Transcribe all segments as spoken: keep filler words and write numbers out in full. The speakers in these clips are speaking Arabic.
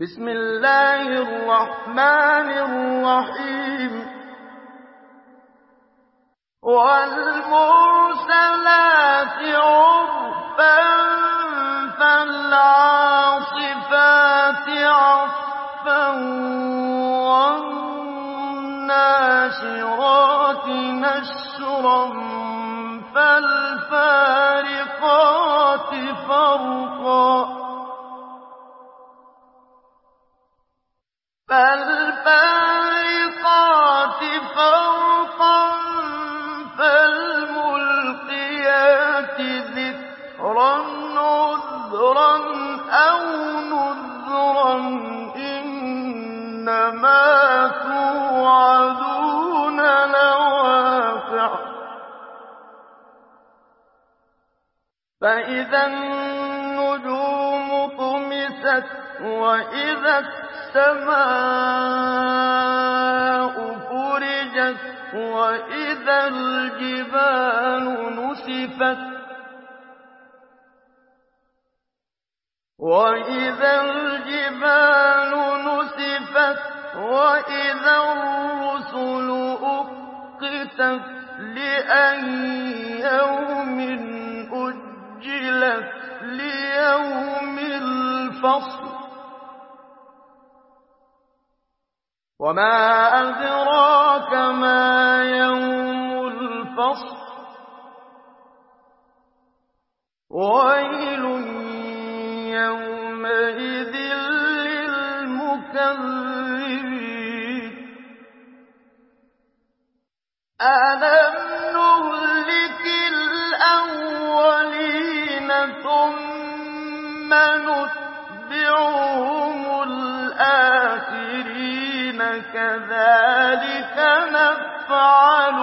بسم الله الرحمن الرحيم والمرسلات عرفا فالعاصفات عصفا والناشرات نشرا فالفارقات فرقا فالفارقات فرقا فالملقيات ذكرا عذرا أو نذرا إنما توعدون لواقع فإذا النجوم طمست وإذا السماء فرجت وإذا الجبال نسفت وإذا الجبال نسفت وإذا الرسل أقتت لأي يوم أجلت ليوم الفصل وما أدراك ما يوم الفصل ويل يومئذ للمكذبين ألم نهلك الأولين ثم نتبعهم الآخرين كذلك نفعل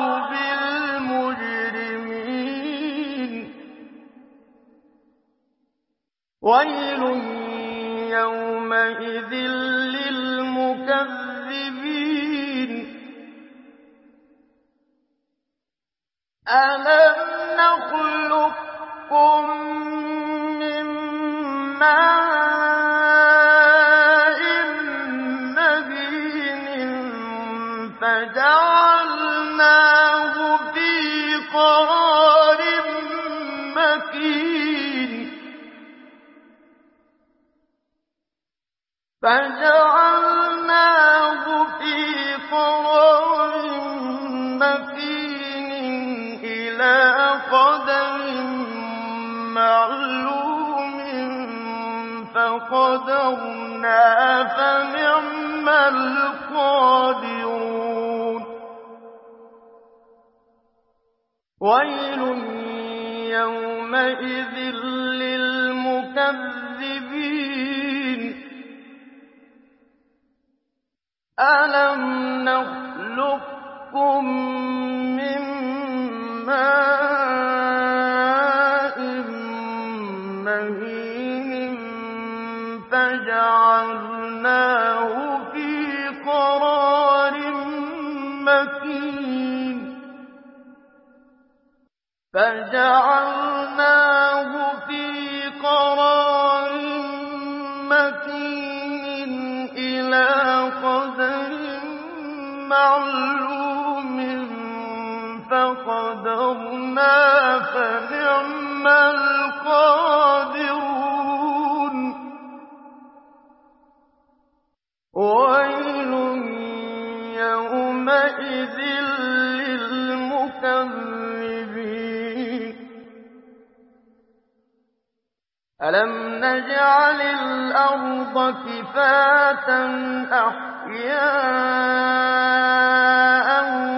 بالمجرمين ويل يومئذ للمكذبين ألم نخلقكم من ماء فجعلناه في قرار مكين فجعلناه في قرار مكين إلى قدر معلوم فقدرنا فنعم القادرون ويل يومئذ للمكذبين ألم نخلقكم من ماء مهين فجعلناه في قرار مكين فجعلناه في قرار مكين إلى قدر معلوم فقدرنا فنعم القادرون ويل يومئذ للمكذبين ألم نجعل الأرض كفاة أحياء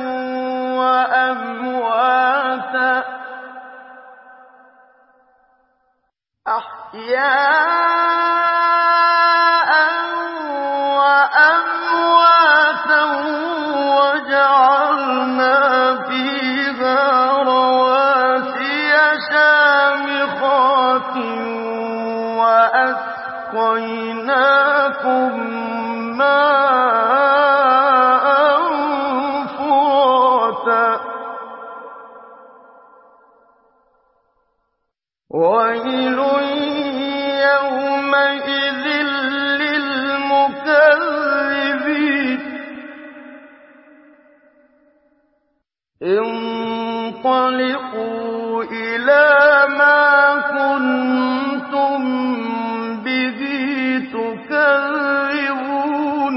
وأمواتا أحياء وأمواتا وجعلنا فيها رواسي شامخات وأسقيناكم ماء فراتا ويل يومئذ للمكذبين انطلقوا إلى ما كنتم به تكذبون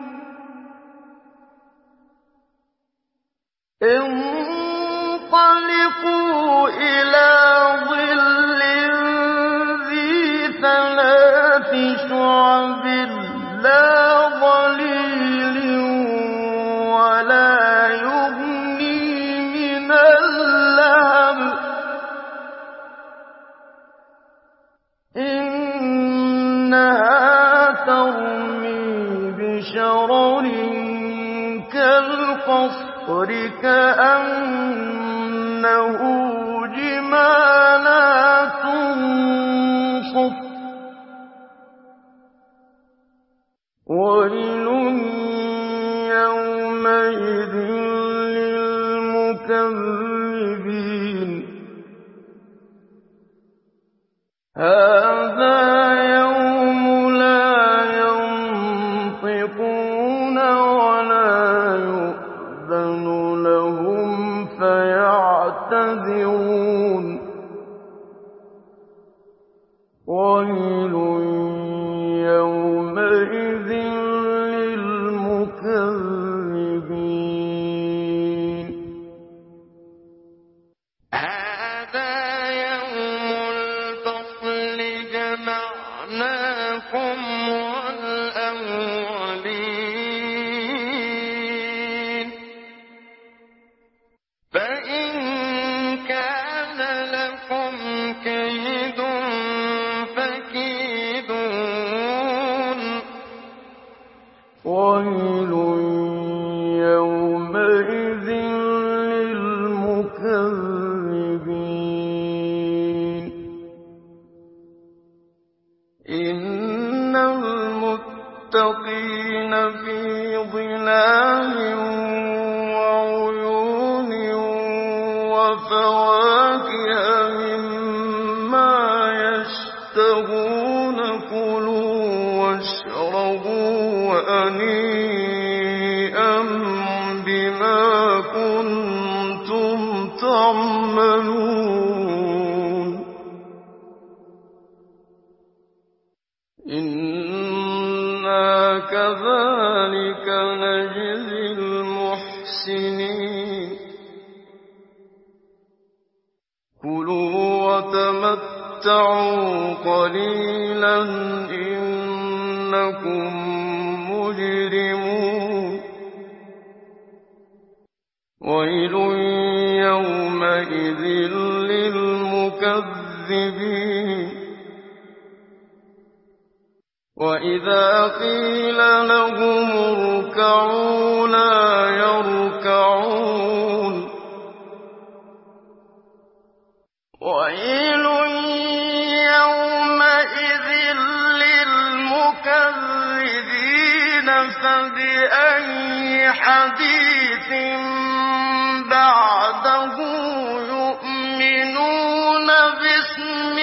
انطلقوا إلى ظل ذي ثلاث شعب لا ظليل ولا يغني من اللهب إنها ترمي بشرر كالقصر كأنه جمالات صفر ويل يومئذ للمكذبين هذا يوم لا ينطقون ولا يؤذن لهم فيعتذرون ويل يومئذ للمكذبين هذا يوم الفصل جمعناكم والأولين فإن كان لكم كيد فكيدون ويل يومئذ للمكذبين إن المتقين في ظلال وعيون وفواكه مما يشتهون كلوا واشربوا هنيئا بما كنتم تعملون إنا كذلك نجزي المحسنين كلوا وتمتعوا قليلا إنكم مجرمون ويل يومئذ للمكذبين وإذا قيل لهم اركعوا لا يركعون ويل يومئذ للمكذبين فبأي حديث بعده يؤمنون باسم